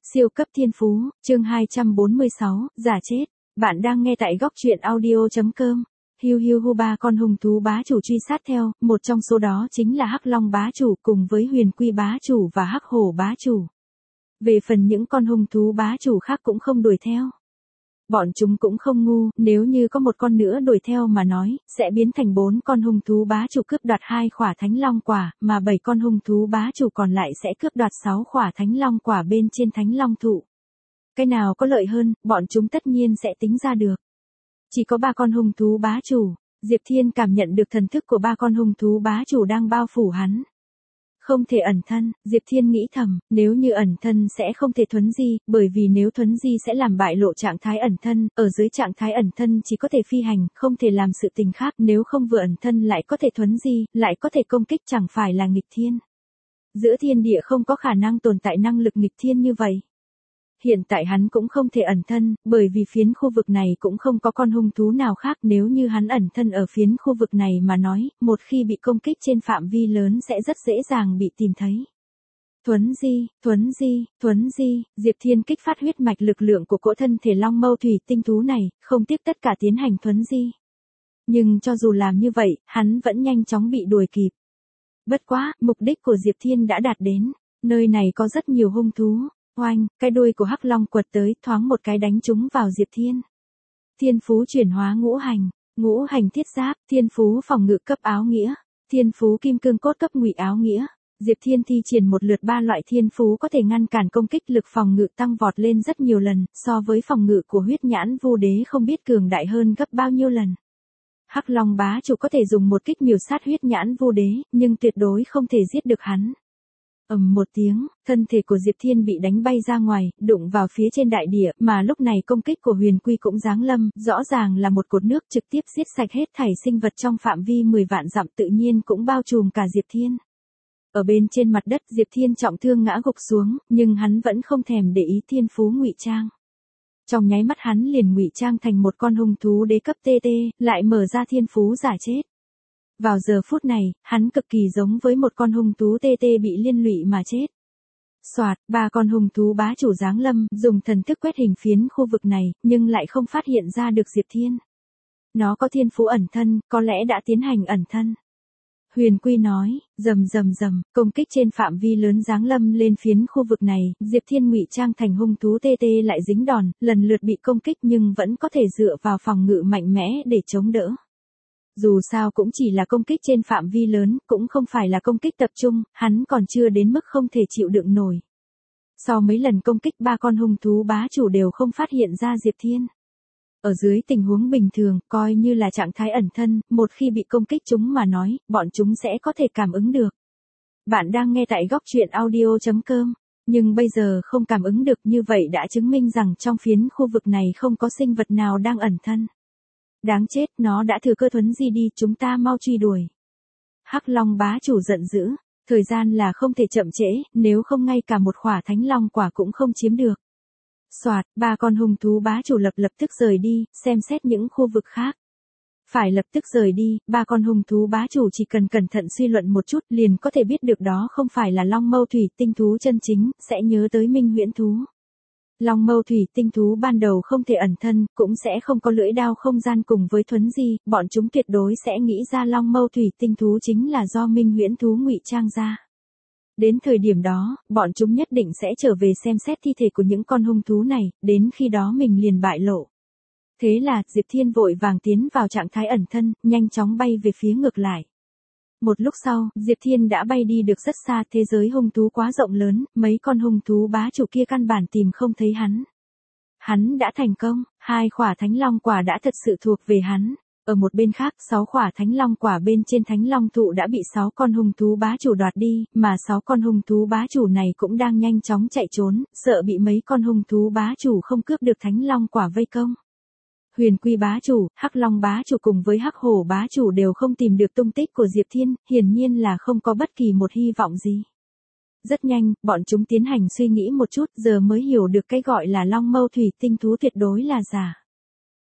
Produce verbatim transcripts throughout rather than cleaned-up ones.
Siêu cấp thiên phú, chương hai trăm bốn mươi sáu, giả chết. Bạn đang nghe tại góc truyện audio chấm com. Hiu hiu hu, ba con hung thú bá chủ truy sát theo, một trong số đó chính là Hắc Long bá chủ cùng với Huyền Quy bá chủ và Hắc Hổ bá chủ. Về phần những con hung thú bá chủ khác cũng không đuổi theo. Bọn chúng cũng không ngu, nếu như có một con nữa đuổi theo mà nói, sẽ biến thành bốn con hung thú bá chủ cướp đoạt hai khỏa thánh long quả, mà bảy con hung thú bá chủ còn lại sẽ cướp đoạt sáu khỏa thánh long quả bên trên thánh long thụ. Cái nào có lợi hơn, bọn chúng tất nhiên sẽ tính ra được. Chỉ có ba con hung thú bá chủ, Diệp Thiên cảm nhận được thần thức của ba con hung thú bá chủ đang bao phủ hắn. Không thể ẩn thân, Diệp Thiên nghĩ thầm, nếu như ẩn thân sẽ không thể thuấn di, bởi vì nếu thuấn di sẽ làm bại lộ trạng thái ẩn thân, ở dưới trạng thái ẩn thân chỉ có thể phi hành, không thể làm sự tình khác, nếu không vừa ẩn thân lại có thể thuấn di, lại có thể công kích, chẳng phải là nghịch thiên. Giữa thiên địa không có khả năng tồn tại năng lực nghịch thiên như vậy. Hiện tại hắn cũng không thể ẩn thân, bởi vì phiến khu vực này cũng không có con hung thú nào khác, nếu như hắn ẩn thân ở phiến khu vực này mà nói, một khi bị công kích trên phạm vi lớn sẽ rất dễ dàng bị tìm thấy. Thuấn di, thuấn di, thuấn di, Diệp Thiên kích phát huyết mạch lực lượng của cỗ thân thể long mâu thủy tinh thú này, không tiếc tất cả tiến hành thuấn di. Nhưng cho dù làm như vậy, hắn vẫn nhanh chóng bị đuổi kịp. Bất quá, mục đích của Diệp Thiên đã đạt đến, nơi này có rất nhiều hung thú. Oanh, cái đuôi của Hắc Long quật tới, thoáng một cái đánh trúng vào Diệp Thiên. Thiên phú chuyển hóa ngũ hành, ngũ hành thiết giáp, thiên phú phòng ngự cấp áo nghĩa, thiên phú kim cương cốt cấp ngụy áo nghĩa. Diệp Thiên thi triển một lượt ba loại thiên phú có thể ngăn cản công kích, lực phòng ngự tăng vọt lên rất nhiều lần, so với phòng ngự của huyết nhãn vu đế không biết cường đại hơn gấp bao nhiêu lần. Hắc Long bá chủ có thể dùng một kích miểu sát huyết nhãn vu đế, nhưng tuyệt đối không thể giết được hắn. Ầm một tiếng, thân thể của Diệp Thiên bị đánh bay ra ngoài, đụng vào phía trên đại địa, mà lúc này công kích của Huyền Quy cũng giáng lâm, rõ ràng là một cột nước trực tiếp giết sạch hết thảy sinh vật trong phạm vi mười vạn dặm, tự nhiên cũng bao trùm cả Diệp Thiên. Ở bên trên mặt đất, Diệp Thiên trọng thương ngã gục xuống, nhưng hắn vẫn không thèm để ý thiên phú ngụy trang. Trong nháy mắt hắn liền ngụy trang thành một con hung thú đế cấp tê tê, lại mở ra thiên phú giả chết. Vào giờ phút này, hắn cực kỳ giống với một con hung thú tê tê bị liên lụy mà chết. Soạt, ba con hung thú bá chủ giáng lâm, dùng thần thức quét hình phiến khu vực này, nhưng lại không phát hiện ra được Diệp Thiên. Nó có thiên phú ẩn thân, có lẽ đã tiến hành ẩn thân. Huyền Quy nói, rầm rầm rầm, công kích trên phạm vi lớn giáng lâm lên phiến khu vực này, Diệp Thiên ngụy trang thành hung thú tê tê lại dính đòn, lần lượt bị công kích nhưng vẫn có thể dựa vào phòng ngự mạnh mẽ để chống đỡ. Dù sao cũng chỉ là công kích trên phạm vi lớn, cũng không phải là công kích tập trung, hắn còn chưa đến mức không thể chịu đựng nổi. Sau mấy lần công kích, ba con hung thú bá chủ đều không phát hiện ra Diệp Thiên. Ở dưới tình huống bình thường, coi như là trạng thái ẩn thân, một khi bị công kích chúng mà nói, bọn chúng sẽ có thể cảm ứng được. Bạn đang nghe tại góc truyện audio chấm com, nhưng bây giờ không cảm ứng được, như vậy đã chứng minh rằng trong phiến khu vực này không có sinh vật nào đang ẩn thân. Đáng chết, nó đã thừa cơ thuấn di đi, chúng ta mau truy đuổi. Hắc Long bá chủ giận dữ, thời gian là không thể chậm trễ, nếu không ngay cả một khỏa thánh long quả cũng không chiếm được. Soạt, ba con hung thú bá chủ lập lập tức rời đi, xem xét những khu vực khác. Phải lập tức rời đi, ba con hung thú bá chủ chỉ cần cẩn thận suy luận một chút liền có thể biết được đó không phải là long mâu thủy tinh thú chân chính, sẽ nhớ tới minh huyễn thú. Long mâu thủy tinh thú ban đầu không thể ẩn thân, cũng sẽ không có lưỡi đao không gian cùng với thuấn di, bọn chúng tuyệt đối sẽ nghĩ ra long mâu thủy tinh thú chính là do minh huyễn thú ngụy trang ra. Đến thời điểm đó, bọn chúng nhất định sẽ trở về xem xét thi thể của những con hung thú này, đến khi đó mình liền bại lộ. Thế là, Diệp Thiên vội vàng tiến vào trạng thái ẩn thân, nhanh chóng bay về phía ngược lại. Một lúc sau, Diệp Thiên đã bay đi được rất xa, thế giới hung thú quá rộng lớn, mấy con hung thú bá chủ kia căn bản tìm không thấy hắn. Hắn đã thành công, hai khỏa thánh long quả đã thật sự thuộc về hắn. Ở một bên khác, sáu khỏa thánh long quả bên trên thánh long thụ đã bị sáu con hung thú bá chủ đoạt đi, mà sáu con hung thú bá chủ này cũng đang nhanh chóng chạy trốn, sợ bị mấy con hung thú bá chủ không cướp được thánh long quả vây công. Huyền Quy bá chủ, Hắc Long bá chủ cùng với Hắc Hổ bá chủ đều không tìm được tung tích của Diệp Thiên, hiển nhiên là không có bất kỳ một hy vọng gì. Rất nhanh, bọn chúng tiến hành suy nghĩ một chút, giờ mới hiểu được cái gọi là long mâu thủy tinh thú tuyệt đối là giả.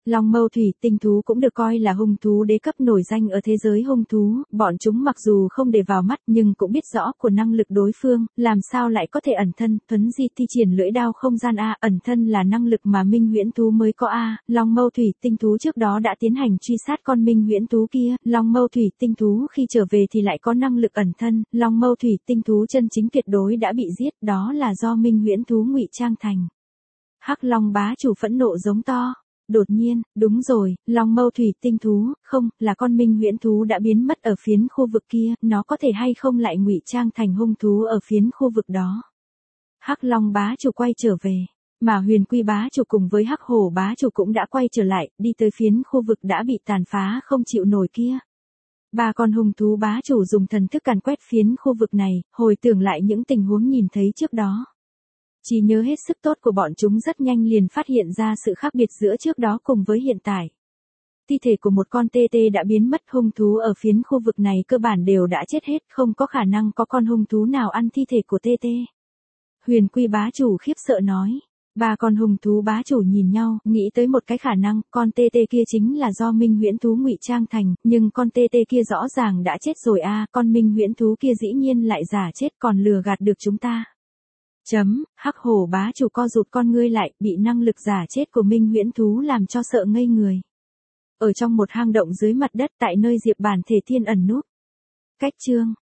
Long mâu thủy tinh thú cũng được coi là hung thú đế cấp nổi danh ở thế giới hung thú, bọn chúng mặc dù không để vào mắt nhưng cũng biết rõ của năng lực đối phương, làm sao lại có thể ẩn thân, thuấn di thi triển lưỡi đao không gian a, ẩn thân là năng lực mà minh huyễn thú mới có a. Long mâu thủy tinh thú trước đó đã tiến hành truy sát con minh huyễn thú kia, long mâu thủy tinh thú khi trở về thì lại có năng lực ẩn thân, long mâu thủy tinh thú chân chính tuyệt đối đã bị giết, đó là do minh huyễn thú ngụy trang thành. Hắc Long bá chủ phẫn nộ giống to. Đột nhiên, đúng rồi, long mâu thủy tinh thú, không, là con minh huyễn thú đã biến mất ở phiến khu vực kia, nó có thể hay không lại ngụy trang thành hung thú ở phiến khu vực đó. Hắc Long bá chủ quay trở về, mà Huyền Quy bá chủ cùng với Hắc Hổ bá chủ cũng đã quay trở lại, đi tới phiến khu vực đã bị tàn phá không chịu nổi kia. Ba con hung thú bá chủ dùng thần thức càn quét phiến khu vực này, hồi tưởng lại những tình huống nhìn thấy trước đó. Chỉ nhớ hết sức tốt của bọn chúng rất nhanh liền phát hiện ra sự khác biệt giữa trước đó cùng với hiện tại. Thi thể của một con tê tê đã biến mất, hung thú ở phiến khu vực này cơ bản đều đã chết hết, không có khả năng có con hung thú nào ăn thi thể của tê tê. Huyền Quy bá chủ khiếp sợ nói. Ba con hung thú bá chủ nhìn nhau, nghĩ tới một cái khả năng, con tê tê kia chính là do minh huyễn thú ngụy trang thành, nhưng con tê tê kia rõ ràng đã chết rồi a, con minh huyễn thú kia dĩ nhiên lại giả chết còn lừa gạt được chúng ta. Chấm, Hắc Hổ bá chủ co rụt con ngươi lại, bị năng lực giả chết của minh huyễn thú làm cho sợ ngây người. Ở trong một hang động dưới mặt đất tại nơi Diệp Bản Thể Thiên ẩn núp. Cách chương